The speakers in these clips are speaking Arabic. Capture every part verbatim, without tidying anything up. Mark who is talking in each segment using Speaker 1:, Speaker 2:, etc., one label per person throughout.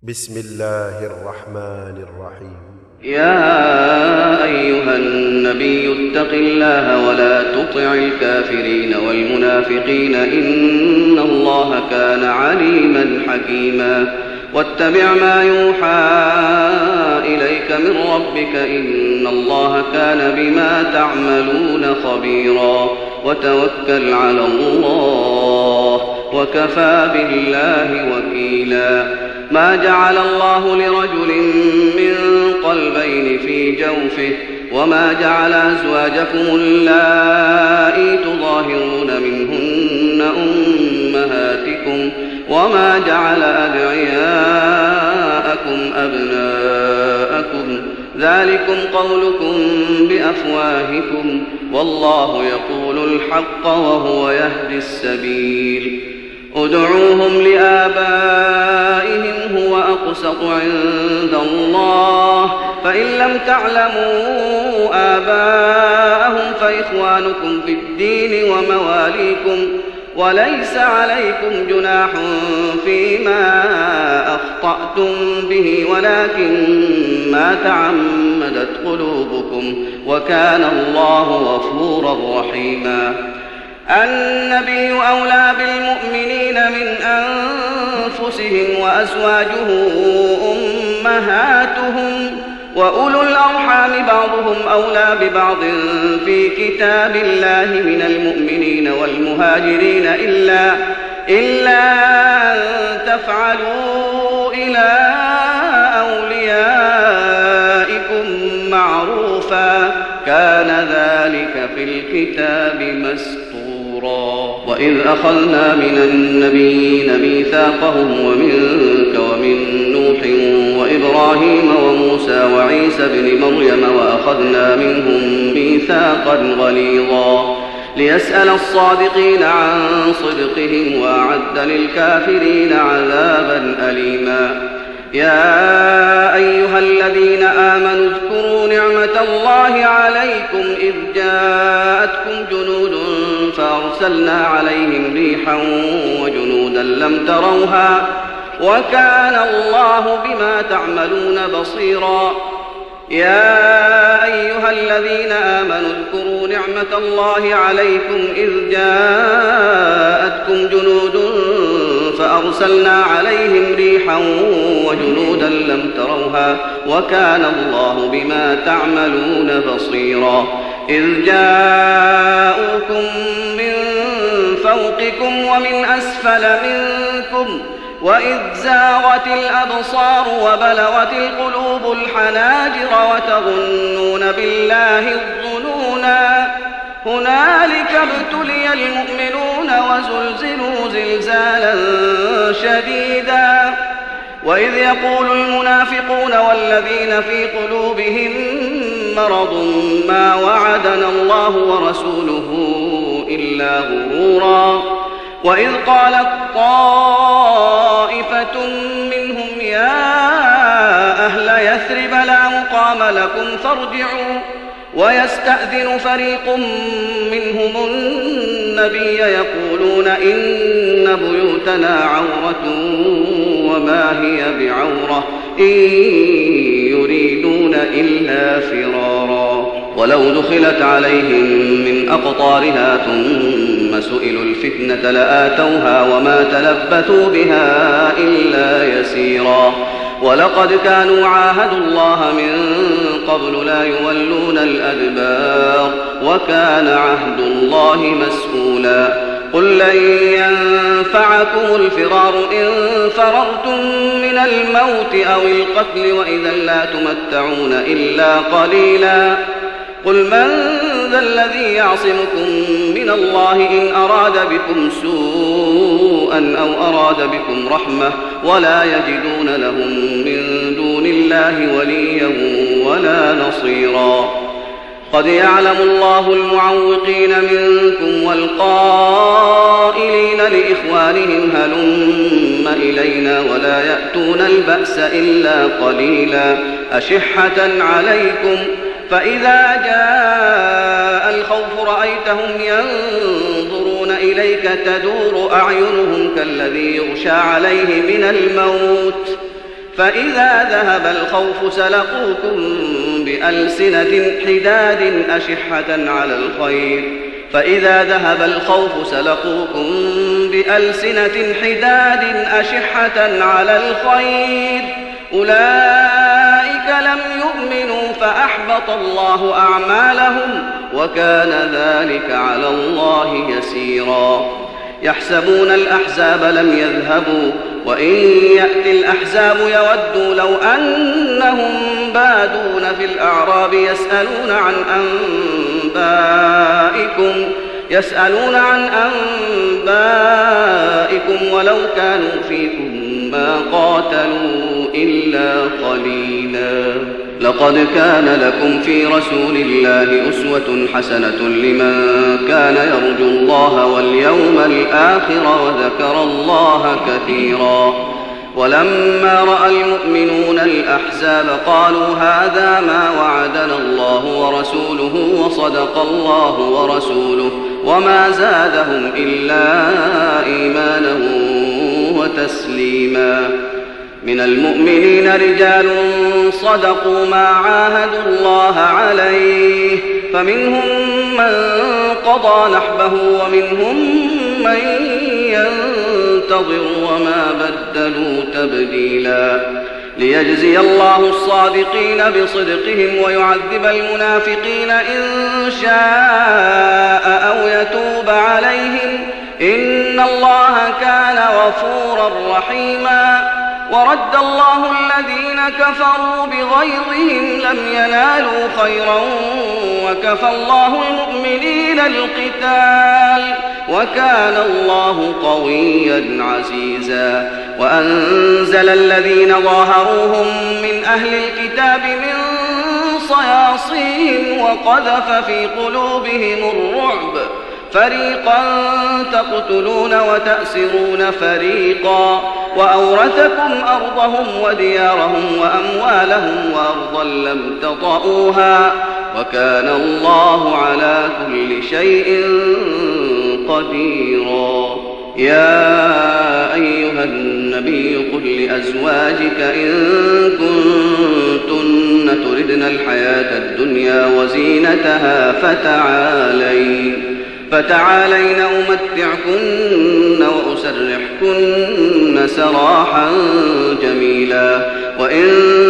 Speaker 1: بسم الله الرحمن الرحيم.
Speaker 2: يا أيها النبي اتق الله ولا تطع الكافرين والمنافقين إن الله كان عليما حكيما. واتبع ما يوحى إليك من ربك إن الله كان بما تعملون خبيرا. وتوكل على الله وكفى بالله وكيلا. ما جعل الله لرجل من قلبين في جوفه وما جعل أزواجكم اللائي تظاهرون منهن أمهاتكم وما جعل أدعياءكم أبناءكم ذلكم قولكم بأفواهكم والله يقول الحق وهو يهدي السبيل. ادعوهم لآبائهم هو أقسط عند الله فإن لم تعلموا آباءهم فإخوانكم في الدين ومواليكم وليس عليكم جناح فيما أخطأتم به ولكن ما تعمدت قلوبكم وكان الله غفورا رحيما. النبي أولى بالمؤمنين من أنفسهم وأزواجه أمهاتهم وأولو الأرحام بعضهم أولى ببعض في كتاب الله من المؤمنين والمهاجرين إلا, إلا أن تفعلوا إلى أوليائكم معروفا كان ذلك في الكتاب مسطورا. وإذ أخذنا من النبيين ميثاقهم ومنك ومن نوح وإبراهيم وموسى وعيسى بن مريم وأخذنا منهم ميثاقا غليظا ليسأل الصادقين عن صدقهم وأعد للكافرين عذابا أليما. يا أيها الذين آمنوا اذكروا نعمة الله عليكم إذ جاءتكم جنود فأرسلنا عليهم ريحا وجنودا لم تروها وكان الله بما تعملون بصيرا. يا أيها الذين آمنوا اذكروا نعمة الله عليكم إذ جاءتكم جنود فأرسلنا عليهم ريحا وجنودا لم تروها وكان الله بما تعملون بصيرا. إذ جاءوكم من فوقكم ومن أسفل منكم وإذ زاغت الأبصار وبلغت القلوب الحناجر وتظنون بالله الظنونا هنالك ابتلي المؤمنون وزلزلوا زلزالا شديدا. وإذ يقول المنافقون والذين في قلوبهم مرض ما وعدنا الله ورسوله إلا غرورا. وإذ قالت طائفة منهم يا أهل يثرب لا مقام لكم فارجعوا ويستأذن فريق منهم النبي يقولون إن بيوتنا عورة وما هي بعورة إن يريدون إلا فرارا. ولو دخلت عليهم من أقطارها ثم سئلوا الفتنة لآتوها وما تلبثوا بها إلا يسيرا. ولقد كانوا عاهدوا الله من قبل لا يولون الأدبار وكان عهد الله مسؤولا. قل لن ينفعكم الفرار إن فررتم من الموت أو القتل وإذا لا تمتعون إلا قليلا. قل من ذا الذي يعصمكم من الله إن أراد بكم سوءا أو أراد بكم رحمة ولا يجدون لهم من دون الله وليا ولا نصيرا. قد يعلم الله المعوقين منكم والقائلين لإخوانهم هلم إلينا ولا يأتون البأس إلا قليلا أشحة عليكم فإذا جاء الخوف رأيتهم ينظرون إليك تدور أعينهم كالذي يغشى عليه من الموت فإذا ذهب الخوف سلقوكم بألسنة حداد أشحة على الخير فإذا ذهب الخوف سلقوكم بألسنة حداد أشحة على الخير أولئك لم يؤمنوا فأحبط الله أعمالهم وكان ذلك على الله يسيرا يحسبون الأحزاب لم يذهبوا وإن يأتي الأحزاب يودوا لو أنهم بادون في الأعراب يسألون عن أنبائكم يسألون عن أنبائكم ولو كانوا فيكم ما قاتلوا إلا قليلا لقد كان لكم في رسول الله أسوة حسنة لمن كان يرجو الله واليوم الآخر وذكر الله كثيرا ولما رأى المؤمنون الأحزاب قالوا هذا ما وعدنا الله ورسوله وصدق الله ورسوله وما زادهم إلا إيمانا وتسليما من المؤمنين رجال صدقوا ما عاهدوا الله عليه فمنهم من قضى نحبه ومنهم من ينتظر وما بدلوا تبديلا ليجزي الله الصادقين بصدقهم ويعذب المنافقين إن شاء أو يتوب عليهم إن الله كان غفورا رحيما ورد الله الذين كفروا بغيظهم لم ينالوا خيرا وكفى الله المؤمنين القتال وكان الله قويا عزيزا وأنزل الذين ظاهروهم من أهل الكتاب من صياصيهم وقذف في قلوبهم الرعب فريقا تقتلون وتأسرون فريقا وأورثكم أرضهم وديارهم وأموالهم وأرضا لم تطئوها وكان الله على كل شيء قديرا يا أيها النبي قل لأزواجك إن كنتن تردن الحياة الدنيا وزينتها فتعالين فتعالين أمتعكن وأسرحكن سراحا جميلا وإن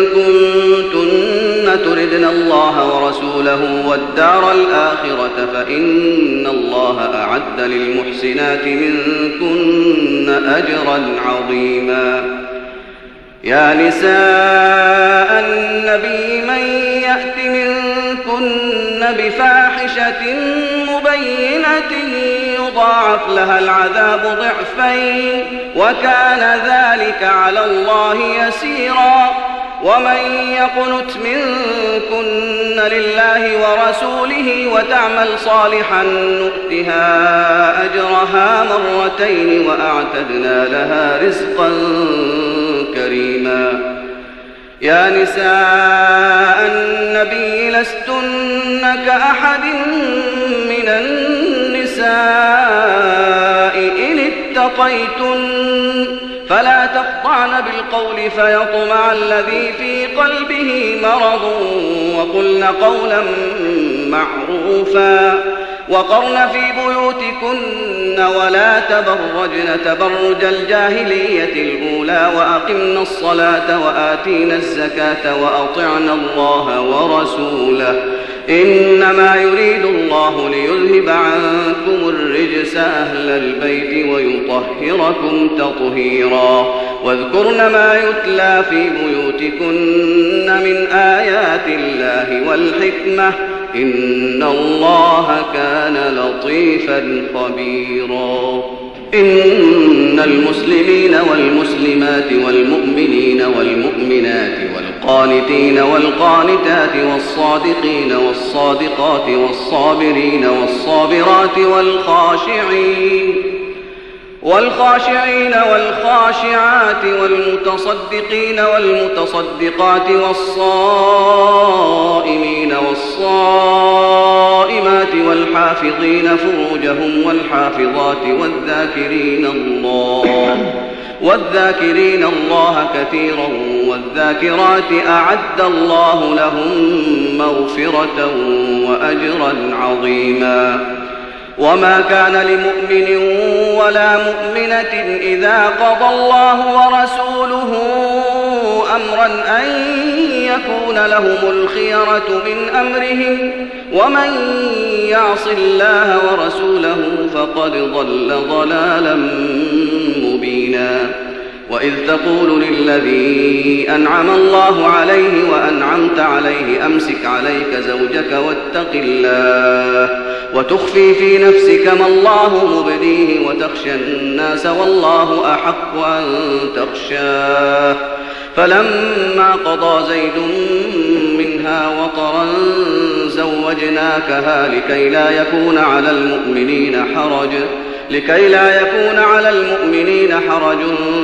Speaker 2: كنتن تردن الله ورسوله والدار الآخرة فإن الله أعد للمحسنات منكن أجرا عظيما يا نساء النبي من يأت منكن بفاحشة مبينة يضاعف لها العذاب ضعفين وكان ذلك على الله يسيرا ومن يقنت منكن لله ورسوله وتعمل صالحا نؤتها أجرها مرتين وأعتدنا لها رزقا كريما يا نساء النبي لستن كأحد من النساء إن اتقيتن فلا تخضعن بالقول فيطمع الذي في قلبه مرض وقلن قولا معروفا وقرن في بيوتكن ولا تبرجن تبرج الجاهلية الأولى وأقمن الصلاة وآتينا الزكاة وأطعنا الله ورسوله إنما يريد الله ليذهب عنكم الرجس أهل البيت ويطهركم تطهيرا واذكرن ما يتلى في بيوتكن من آيات الله والحكمة إن الله كان لطيفا خبيرا إن المسلمين والمسلمات والمؤمنين والمؤمنات والقانتين والقانتات والصادقين والصادقات والصابرين والصابرات والخاشعين والخاشعين والخاشعات والمتصدقين والمتصدقات والصائمين والصائمات والحافظين فروجهم والحافظات والذاكرين الله والذاكرين الله كثيرا والذاكرات أعد الله لهم مغفرة وأجرا عظيما. وما كان لمؤمن ولا مؤمنة إذا قضى الله ورسوله أمرا أن يكون لهم الخيرة من أمرهم ومن يعص الله ورسوله فقد ضل ضلالا مبينا. وإذ تقول للذي أنعم الله عليه وأنعمت عليه أمسك عليك زوجك واتق الله وتخفي في نفسك ما الله مبديه وتخشى الناس والله أحق أن تخشاه. فلما قضى زيد منها وطرا زوجناكها لكي لا يكون على المؤمنين حرج لكي لا يكون على المؤمنين حرج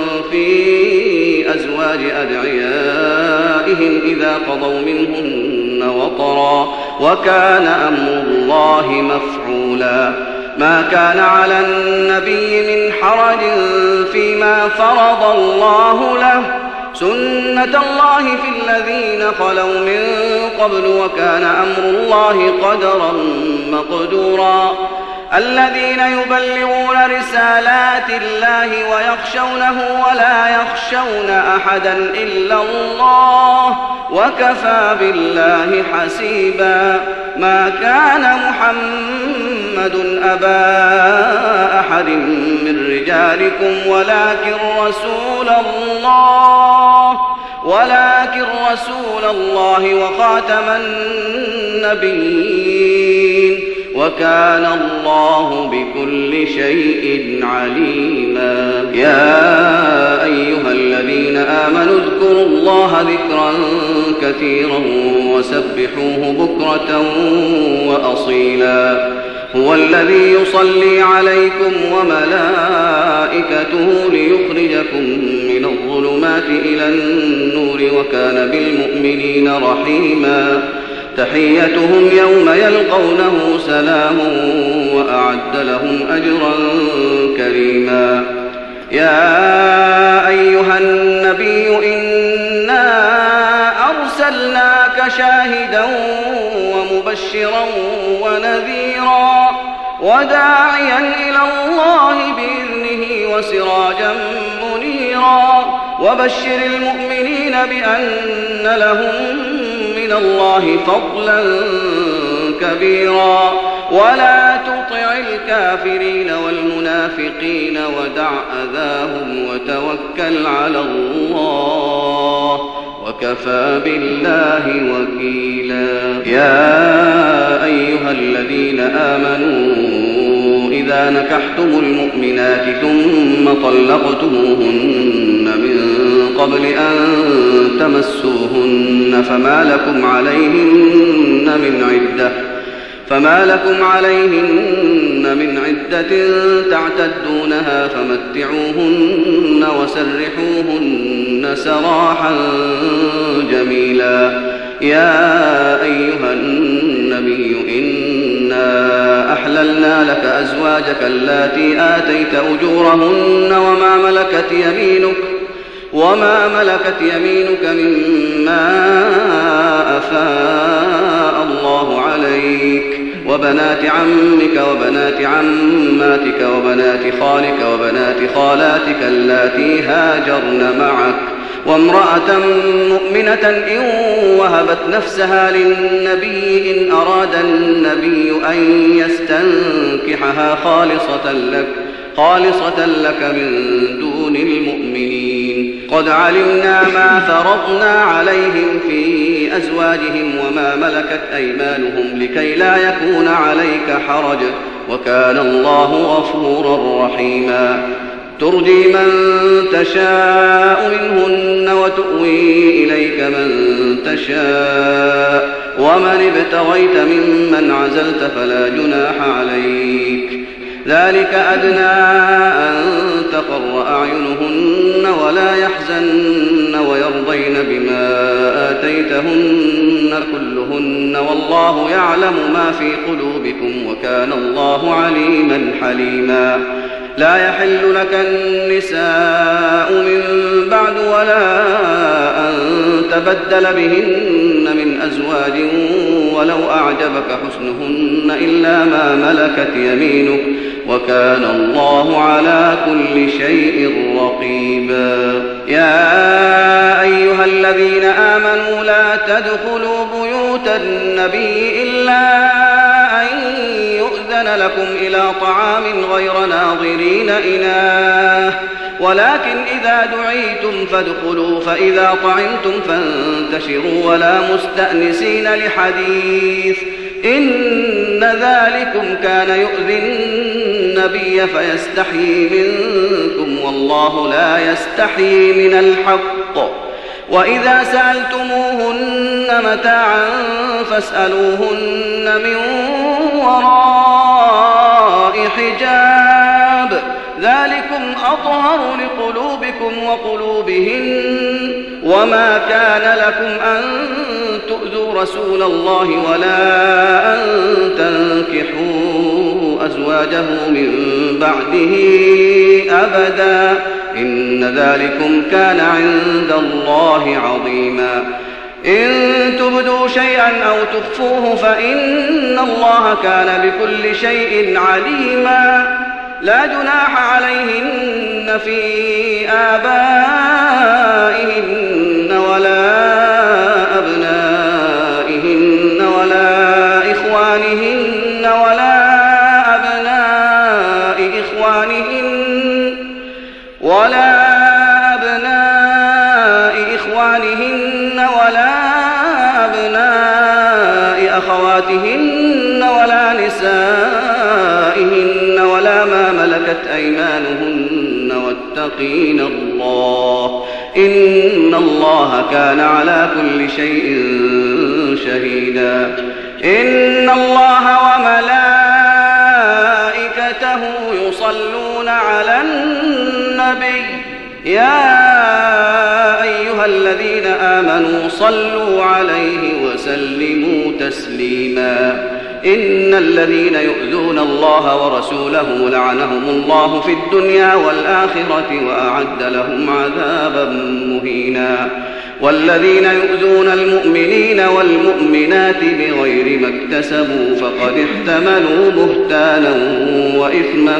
Speaker 2: في أزواج أدعيائهم إذا قضوا منهن وطرا وكان أمر الله مفعولا. ما كان على النبي من حرج فيما فرض الله له سنة الله في الذين خلوا من قبل وكان أمر الله قدرا مقدورا. الذين يبلغون رسالات الله ويخشونه ولا يخشون أحدا إلا الله وكفى بالله حسيبا. ما كان محمد أبا أحد من رجالكم ولكن رسول الله ولكن رسول الله وخاتم النبيين وكان الله بكل شيء عليما. يا أيها الذين آمنوا اذكروا الله ذكرا كثيرا وسبحوه بكرة وأصيلا. هو الذي يصلي عليكم وملائكته ليخرجكم من الظلمات إلى النور وكان بالمؤمنين رحيما. تحيتهم يوم يلقونه سلام وأعد لهم أجرا كريما. يا أيها النبي إنا أرسلناك شاهدا ومبشرا ونذيرا وداعيا إلى الله بإذنه وسراجا منيرا. وبشر المؤمنين بأن لهم من الله فضلا كبيرا. ولا تطع الكافرين والمنافقين ودع أذاهم وتوكل على الله وكفى بالله وكيلا. يا أيها الذين آمنوا إذا نكحتم المؤمنات ثم طلقتموهن من قبل أن تمسوهن فما لكم عليهن من عدة فما لكم عليهن من عدة تعتدونها فمتعوهن وسرحوهن سراحا جميلا. يا أيها النبي إنا أحللنا لك أزواجك اللاتي آتيت أجورهن وما ملكت يمينك وما ملكت يمينك مما أفاء الله عليك وبنات عمك وبنات عماتك وبنات خالك وبنات خالاتك اللاتي هاجرن معك وامرأة مؤمنة إن وهبت نفسها للنبي إن أراد النبي أن يستنكحها خالصة لك خالصة لك من دون المؤمنين. قد علمنا ما فرضنا عليهم في أزواجهم وما ملكت أيمانهم لكي لا يكون عليك حرج وكان الله غفورا رحيما. ترجي من تشاء منهن وتؤوي إليك من تشاء ومن ابتغيت ممن عزلت فلا جناح عليك. ذلك أدنى أن تقر أعينهن ولا يحزن ويرضين بما آتيتهن كلهن والله يعلم ما في قلوبكم وكان الله عليما حليما. لا يحل لك النساء من بعد ولا أن تبدل بهن من أزواج ولو أعجبك حسنهن إلا ما ملكت يمينك وكان الله على كل شيء رقيبا. يا أيها الذين آمنوا لا تدخلوا بيوت النبي إلا أن يؤذن لكم إلى طعام غير ناظرين إناه ولكن إذا دعيتم فادخلوا فإذا طعمتم فانتشروا ولا مستأنسين لحديث إن ذلكم كان يؤذي النبي فيستحيي منكم والله لا يستحيي من الحق. وإذا سألتموهن متاعا فاسألوهن من وراء حجاب ذلكم أطهر لقلوبكم وقلوبهن وما كان لكم أن تؤذوا رسول الله ولا أن تنكحوا أزواجه من بعده أبدا إن ذلكم كان عند الله عظيما. إن تبدوا شيئا أو تخفوه فإن الله كان بكل شيء عليما. لا جناح عليهن في آبائهن ولا أبنائهن ولا إخوانهن ولا أبناء إخوانهن ولا أبناء إخوانهن ولا أبناء أخواتهن ولا نسائهن ولا ما ملكت أيمانهن واتقين الله إن الله كان على كل شيء شهيدا. إن الله وملائكته يصلون على النبي يا أيها الذين آمنوا صلوا عليه وسلموا تسليما. إن الذين يؤذون الله ورسوله لعنهم الله في الدنيا والآخرة وأعد لهم عذابا مهينا. والذين يؤذون المؤمنين والمؤمنات بغير ما اكتسبوا فقد احتملوا بهتانا وإثما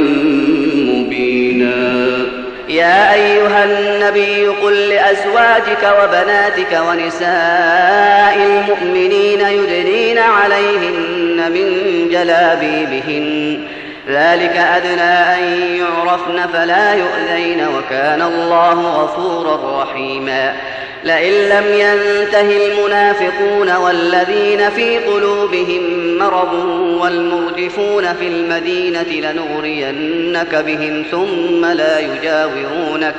Speaker 2: مبينا.
Speaker 3: يا أيها النبي قل لأزواجك وبناتك ونساء المؤمنين يدنين عليهن من جلابيبهن ذلك أدنى أن يعرفن فلا يؤذين وكان الله غفورا رحيما. لئن لم ينته المنافقون والذين في قلوبهم مرض والمرجفون في المدينة لنغرينك بهم ثم لا يجاورونك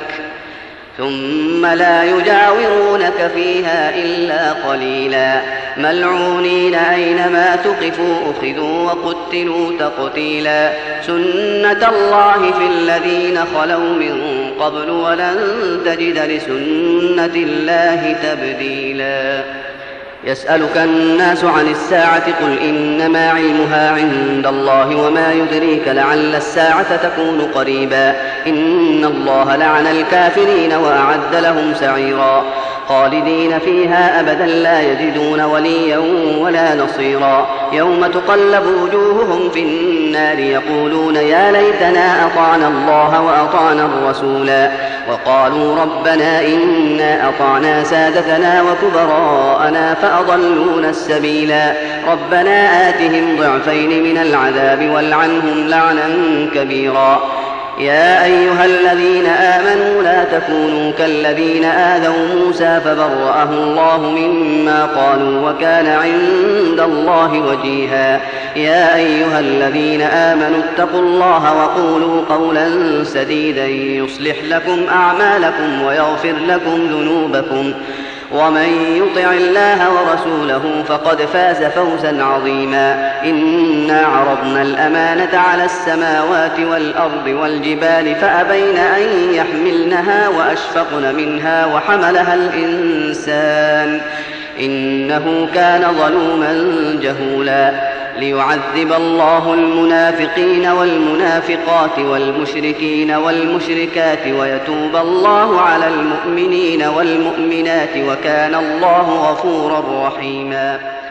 Speaker 3: ثم لا يجاورونك فيها إلا قليلا ملعونين أينما ثقفوا أخذوا وقتلوا تقتيلا. سنة الله في الذين خلوا من قبل ولن تجد لسنة الله تبديلا. يسألك الناس عن الساعة قل إنما علمها عند الله وما يدريك لعل الساعة تكون قريبا. إن الله لعن الكافرين وأعد لهم سعيرا خالدين فيها أبدا لا يجدون وليا ولا نصيرا. يوم تقلب وجوههم في النار يقولون يا ليتنا أطعنا الله وأطعنا الرسولا وقالوا ربنا إنا أطعنا سادتنا وكبراءنا فأضلونا السبيلا. ربنا آتهم ضعفين من العذاب والعنهم لعنا كبيرا. يا أيها الذين آمنوا لا تكونوا كالذين آذوا موسى فبرأه الله مما قالوا وكان عند الله وجيها. يا أيها الذين آمنوا اتقوا الله وقولوا قولا سديدا يصلح لكم أعمالكم ويغفر لكم ذنوبكم ومن يطع الله ورسوله فقد فاز فوزا عظيما. إنا عرضنا الأمانة على السماوات والأرض والجبال فأبين أن يحملنها وأشفقن منها وحملها الإنسان إنه كان ظلوما جهولا. ليعذب الله المنافقين والمنافقات والمشركين والمشركات ويتوب الله على المؤمنين والمؤمنات وكان الله غفورا رحيما.